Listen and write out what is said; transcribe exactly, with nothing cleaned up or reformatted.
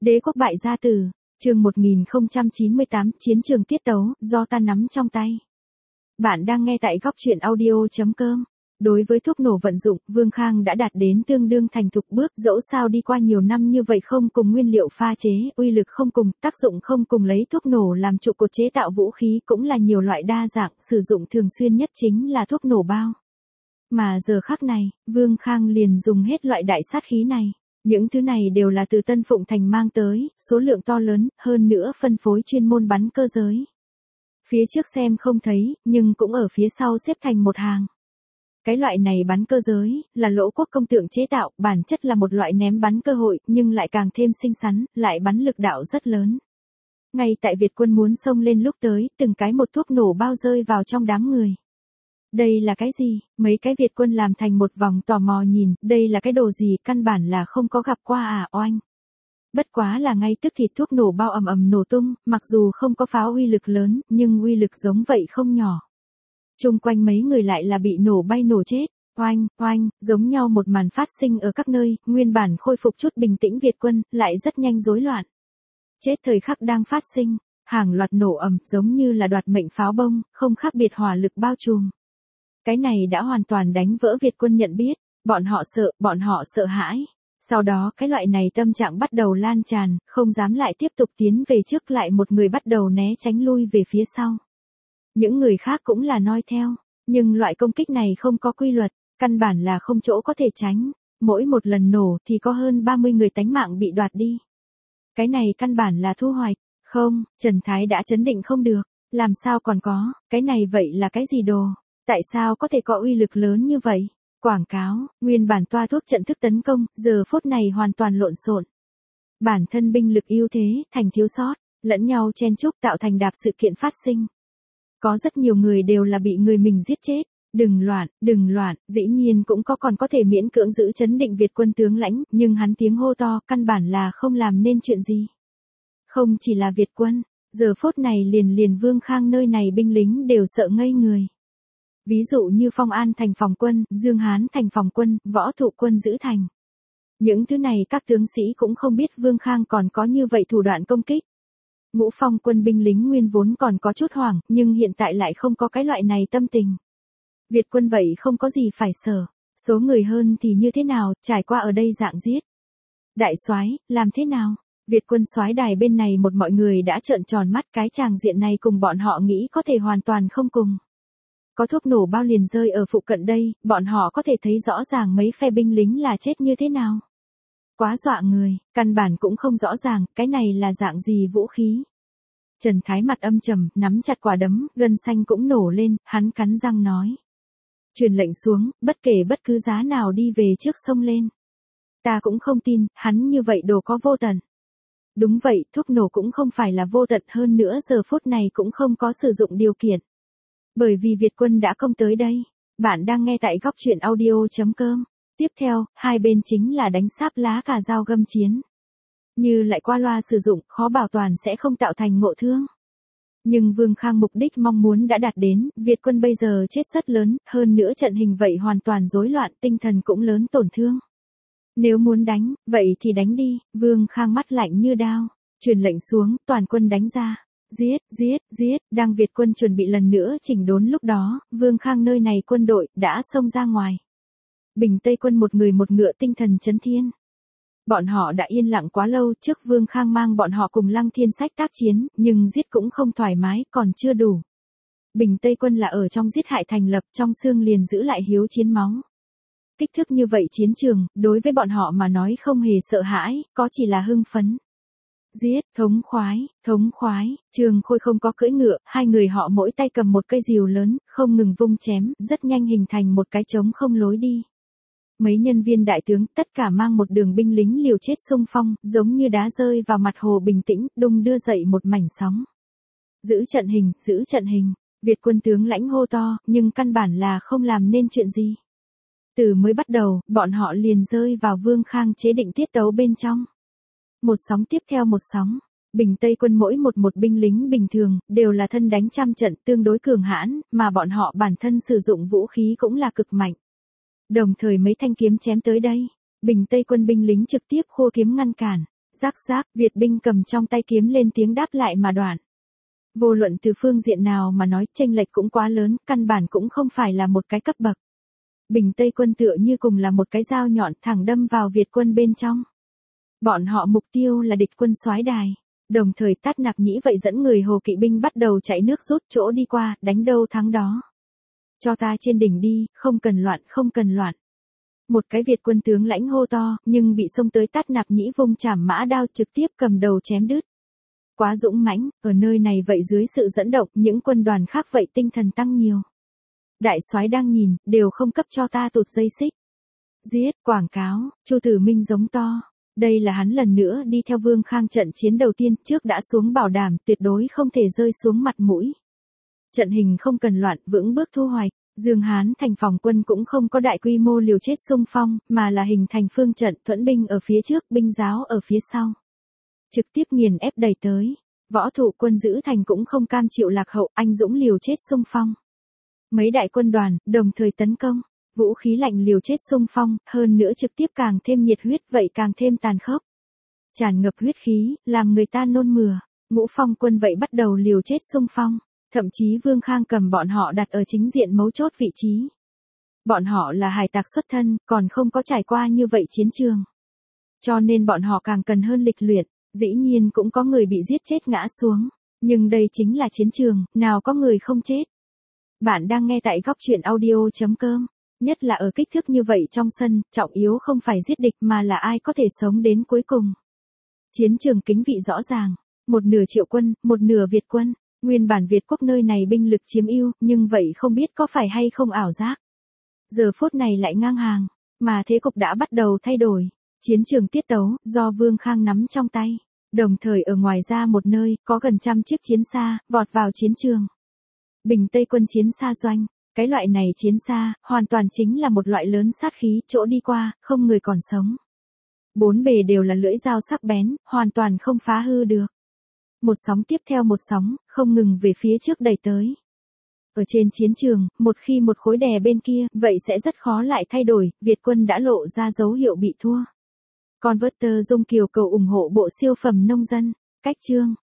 Đế quốc bại gia tử, chương một nghìn không trăm chín mươi tám, chiến trường tiết tấu, do ta nắm trong tay. Bạn đang nghe tại góc truyện audio chấm com. Đối với thuốc nổ vận dụng, Vương Khang đã đạt đến tương đương thành thục bước, dẫu sao đi qua nhiều năm như vậy không cùng nguyên liệu pha chế, uy lực không cùng, tác dụng không cùng, lấy thuốc nổ làm trụ cột chế tạo vũ khí cũng là nhiều loại đa dạng, sử dụng thường xuyên nhất chính là thuốc nổ bao. Mà giờ khắc này, Vương Khang liền dùng hết loại đại sát khí này. Những thứ này đều là từ Tân Phụng Thành mang tới, số lượng to lớn, hơn nữa phân phối chuyên môn bắn cơ giới. Phía trước xem không thấy, nhưng cũng ở phía sau xếp thành một hàng. Cái loại này bắn cơ giới, là Lỗ Quốc công tượng chế tạo, bản chất là một loại ném bắn cơ hội, nhưng lại càng thêm xinh xắn, lại bắn lực đạo rất lớn. Ngay tại Việt quân muốn xông lên lúc tới, từng cái một thuốc nổ bao rơi vào trong đám người. Đây là cái gì? Mấy cái Việt quân làm thành một vòng tò mò nhìn, đây là cái đồ gì, căn bản là không có gặp qua à oanh. Bất quá là ngay tức thì thuốc nổ bao ầm ầm nổ tung, mặc dù không có pháo uy lực lớn, nhưng uy lực giống vậy không nhỏ. Chung quanh mấy người lại là bị nổ bay nổ chết, oanh, oanh, giống nhau một màn phát sinh ở các nơi, nguyên bản khôi phục chút bình tĩnh Việt quân, lại rất nhanh rối loạn. Chết thời khắc đang phát sinh, hàng loạt nổ ầm, giống như là đoạt mệnh pháo bông, không khác biệt hỏa lực bao trùm. Cái này đã hoàn toàn đánh vỡ Việt quân nhận biết, bọn họ sợ, bọn họ sợ hãi. Sau đó cái loại này tâm trạng bắt đầu lan tràn, không dám lại tiếp tục tiến về trước, lại một người bắt đầu né tránh lui về phía sau. Những người khác cũng là noi theo, nhưng loại công kích này không có quy luật, căn bản là không chỗ có thể tránh. Mỗi một lần nổ thì có hơn ba mươi người tánh mạng bị đoạt đi. Cái này căn bản là thu hoạch, không, Trần Thái đã chấn định không được, làm sao còn có, cái này vậy là cái gì đồ? Tại sao có thể có uy lực lớn như vậy? Quảng cáo, nguyên bản toa thuốc trận thức tấn công, giờ phút này hoàn toàn lộn xộn. Bản thân binh lực ưu thế, thành thiếu sót, lẫn nhau chen chúc tạo thành đạp sự kiện phát sinh. Có rất nhiều người đều là bị người mình giết chết. Đừng loạn, đừng loạn, dĩ nhiên cũng có còn có thể miễn cưỡng giữ chấn định Việt quân tướng lãnh, nhưng hắn tiếng hô to, căn bản là không làm nên chuyện gì. Không chỉ là Việt quân, giờ phút này liền liền Vương Khang nơi này binh lính đều sợ ngây người. Ví dụ như Phong An thành phòng quân, Dương Hán thành phòng quân, Võ Thụ quân giữ thành. Những thứ này các tướng sĩ cũng không biết Vương Khang còn có như vậy thủ đoạn công kích. Ngũ Phong quân binh lính nguyên vốn còn có chút hoảng, nhưng hiện tại lại không có cái loại này tâm tình. Việt quân vậy không có gì phải sợ, số người hơn thì như thế nào, trải qua ở đây dạng giết. Đại soái, làm thế nào? Việt quân soái đài bên này một mọi người đã trợn tròn mắt, cái tràng diện này cùng bọn họ nghĩ có thể hoàn toàn không cùng. Có thuốc nổ bao liền rơi ở phụ cận đây, bọn họ có thể thấy rõ ràng mấy phe binh lính là chết như thế nào. Quá dọa người, căn bản cũng không rõ ràng, cái này là dạng gì vũ khí. Trần Thái mặt âm trầm, nắm chặt quả đấm, gân xanh cũng nổ lên, hắn cắn răng nói. Truyền lệnh xuống, bất kể bất cứ giá nào đi về trước sông lên. Ta cũng không tin, hắn như vậy đồ có vô tận. Đúng vậy, thuốc nổ cũng không phải là vô tận, hơn nữa giờ phút này cũng không có sử dụng điều kiện. Bởi vì Việt quân đã công tới đây. Bạn đang nghe tại góc truyện audio chấm com. Tiếp theo, hai bên chính là đánh sáp lá cà dao găm chiến. Như lại qua loa sử dụng, khó bảo toàn sẽ không tạo thành ngộ thương. Nhưng Vương Khang mục đích mong muốn đã đạt đến, Việt quân bây giờ chết rất lớn, hơn nữa trận hình vậy hoàn toàn rối loạn, tinh thần cũng lớn tổn thương. Nếu muốn đánh, vậy thì đánh đi, Vương Khang mắt lạnh như đao, truyền lệnh xuống, toàn quân đánh ra. Giết, giết, giết, đang Việt quân chuẩn bị lần nữa chỉnh đốn lúc đó, Vương Khang nơi này quân đội, đã xông ra ngoài. Bình Tây quân một người một ngựa tinh thần chấn thiên. Bọn họ đã yên lặng quá lâu, trước Vương Khang mang bọn họ cùng Lăng Thiên Sách tác chiến, nhưng giết cũng không thoải mái, còn chưa đủ. Bình Tây quân là ở trong giết hại thành lập, trong xương liền giữ lại hiếu chiến máu. Kích thước như vậy chiến trường, đối với bọn họ mà nói không hề sợ hãi, có chỉ là hưng phấn. Giết, thống khoái, thống khoái, Trường Khôi không có cưỡi ngựa, hai người họ mỗi tay cầm một cây rìu lớn, không ngừng vung chém, rất nhanh hình thành một cái trống không lối đi. Mấy nhân viên đại tướng, tất cả mang một đường binh lính liều chết xung phong, giống như đá rơi vào mặt hồ bình tĩnh, đung đưa dậy một mảnh sóng. Giữ trận hình, giữ trận hình, Việt quân tướng lãnh hô to, nhưng căn bản là không làm nên chuyện gì. Từ mới bắt đầu, bọn họ liền rơi vào Vương Khang chế định tiết tấu bên trong. Một sóng tiếp theo một sóng, Bình Tây quân mỗi một một binh lính bình thường, đều là thân đánh trăm trận tương đối cường hãn, mà bọn họ bản thân sử dụng vũ khí cũng là cực mạnh. Đồng thời mấy thanh kiếm chém tới đây, Bình Tây quân binh lính trực tiếp khua kiếm ngăn cản. Rắc rác, Việt binh cầm trong tay kiếm lên tiếng đáp lại mà đoạn. Vô luận từ phương diện nào mà nói, chênh lệch cũng quá lớn, căn bản cũng không phải là một cái cấp bậc. Bình Tây quân tựa như cùng là một cái dao nhọn thẳng đâm vào Việt quân bên trong. Bọn họ mục tiêu là địch quân soái đài. Đồng thời Tát Nạp Nhĩ vậy dẫn người Hồ kỵ binh bắt đầu chạy nước rút chỗ đi qua, đánh đâu thắng đó. Cho ta trên đỉnh đi, không cần loạn, không cần loạn. Một cái Việt quân tướng lãnh hô to, nhưng bị xông tới Tát Nạp Nhĩ vung chảm mã đao trực tiếp cầm đầu chém đứt. Quá dũng mãnh, ở nơi này vậy dưới sự dẫn động, những quân đoàn khác vậy tinh thần tăng nhiều. Đại soái đang nhìn, đều không cấp cho ta tụt dây xích. Giết, quảng cáo, Chu Tử Minh giống to. Đây là hắn lần nữa đi theo Vương Khang trận chiến đầu tiên, trước đã xuống bảo đảm, tuyệt đối không thể rơi xuống mặt mũi. Trận hình không cần loạn, vững bước thu hoạch. Dương Hán thành phòng quân cũng không có đại quy mô liều chết xung phong, mà là hình thành phương trận, thuẫn binh ở phía trước, binh giáo ở phía sau. Trực tiếp nghiền ép đẩy tới. Võ thủ quân giữ thành cũng không cam chịu lạc hậu, anh dũng liều chết xung phong. Mấy đại quân đoàn, đồng thời tấn công. Vũ khí lạnh liều chết xung phong, hơn nữa trực tiếp càng thêm nhiệt huyết vậy càng thêm tàn khốc. Tràn ngập huyết khí, làm người ta nôn mửa. Ngũ Phong quân vậy bắt đầu liều chết xung phong. Thậm chí Vương Khang cầm bọn họ đặt ở chính diện mấu chốt vị trí. Bọn họ là hải tặc xuất thân, còn không có trải qua như vậy chiến trường. Cho nên bọn họ càng cần hơn lịch luyện, dĩ nhiên cũng có người bị giết chết ngã xuống. Nhưng đây chính là chiến trường, nào có người không chết. Bạn đang nghe tại góc truyện audio chấm com. Nhất là ở kích thước như vậy trong sân, trọng yếu không phải giết địch mà là ai có thể sống đến cuối cùng. Chiến trường kính vị rõ ràng. Một nửa Triệu quân, một nửa Việt quân. Nguyên bản Việt quốc nơi này binh lực chiếm ưu, nhưng vậy không biết có phải hay không ảo giác. Giờ phút này lại ngang hàng, mà thế cục đã bắt đầu thay đổi. Chiến trường tiết tấu, do Vương Khang nắm trong tay. Đồng thời ở ngoài ra một nơi, có gần trăm chiếc chiến xa, vọt vào chiến trường. Bình Tây quân chiến xa doanh. Cái loại này chiến xa, hoàn toàn chính là một loại lớn sát khí, chỗ đi qua, không người còn sống. Bốn bề đều là lưỡi dao sắc bén, hoàn toàn không phá hư được. Một sóng tiếp theo một sóng, không ngừng về phía trước đẩy tới. Ở trên chiến trường, một khi một khối đè bên kia, vậy sẽ rất khó lại thay đổi, Việt quân đã lộ ra dấu hiệu bị thua. Converter Dung Kiều cầu ủng hộ bộ siêu phẩm nông dân, cách chương.